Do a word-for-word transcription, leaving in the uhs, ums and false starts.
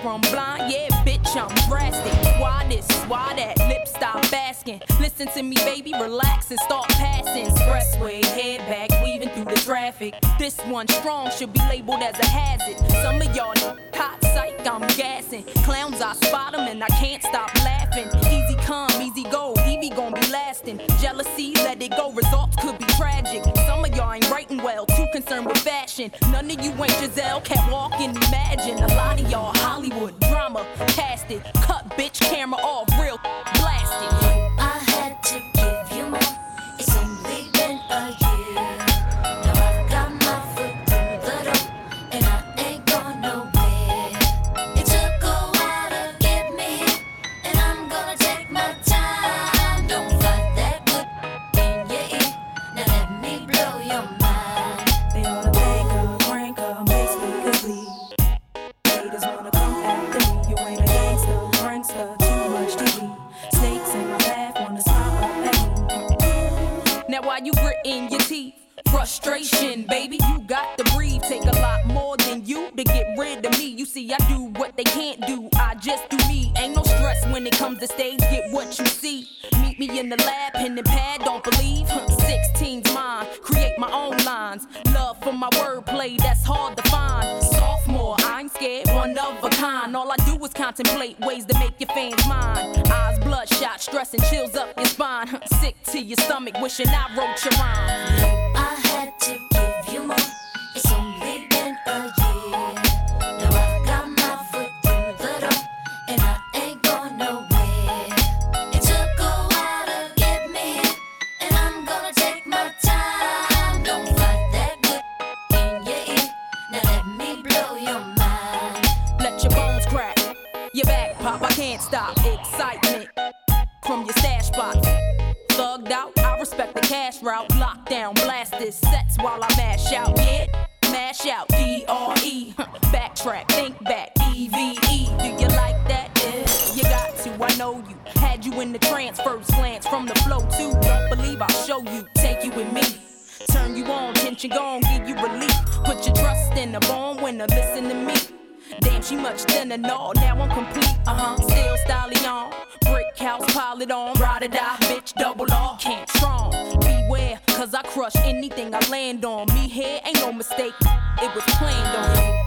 from blind, yeah, bitch, I'm drastic. Why this, why that, lip stop asking. Listen to me, baby, relax and start passing. Expressway, head back, weaving through the traffic. This one strong should be labeled as a hazard. Some of y'all know hot psych, I'm gassing. Clowns, I spot them and I can't stop laughing. Easy come, easy go, Evie gon' be lasting. Jealousy, let it go, results could be tragic. Some of y'all ain't writing well, too concerned with fashion. None of you ain't Giselle, can't walk and imagine. A lot of y'all Hollywood drama, cast it. Cut bitch camera off, real blasted. I had to give you more, it's only been a year. Now I've got my foot through the door, and I ain't going nowhere. It took a while to get me here, and I'm gonna take my time. Don't fight that good in your ear, now let me blow your mind. They ought to make a drink up, makes me complete. Haters wanna come after me, you ain't a gangster, prankster, too much T V. Snakes in my path, wanna smile up at me. Now while you gritting your teeth, frustration, baby, you got to breathe. Take a lot more than you to get rid of me. You see, I do what they can't do, I just do me. Ain't no stress when it comes to stage, get what you see. Meet me in the lab, pen and pad, don't believe. sixteen's mine, create my own lines. Love for my wordplay, that's hard to find. Sophomore, I ain't scared, one of a kind. All I do is contemplate ways to make your fans mine. Eyes bloodshot, stress and chills up your spine. Sick to your stomach, wishing I wrote your rhymes. I had to give you more, it's only been a year. Now I've got my foot through the door, and I ain't going nowhere. It took a while to get me here, and I'm gonna take my time. Don't fight that good in your ear, now let me blow your mind. Let your bones crack, your back pop, I can't stop. Excitement from your stash spot. Thugged out, I respect the cash route. Lockdown, blast this sets while I mash out. Yeah, mash out, D R E. Backtrack, think back, E V E. Do you like that? Yeah, you got to, I know you. Had you in the trance, first glance from the flow too. Don't believe I'll show you, take you with me. Turn you on, tension gone, give you relief. Put your trust in the born winner, listen to me. Damn, she much thinner, no, now I'm complete, uh-huh. Still stallion, brick house, pile it on. Ride or die, bitch, double R, can't strong. Beware, cause I crush anything I land on. Me here ain't no mistake, it was planned on.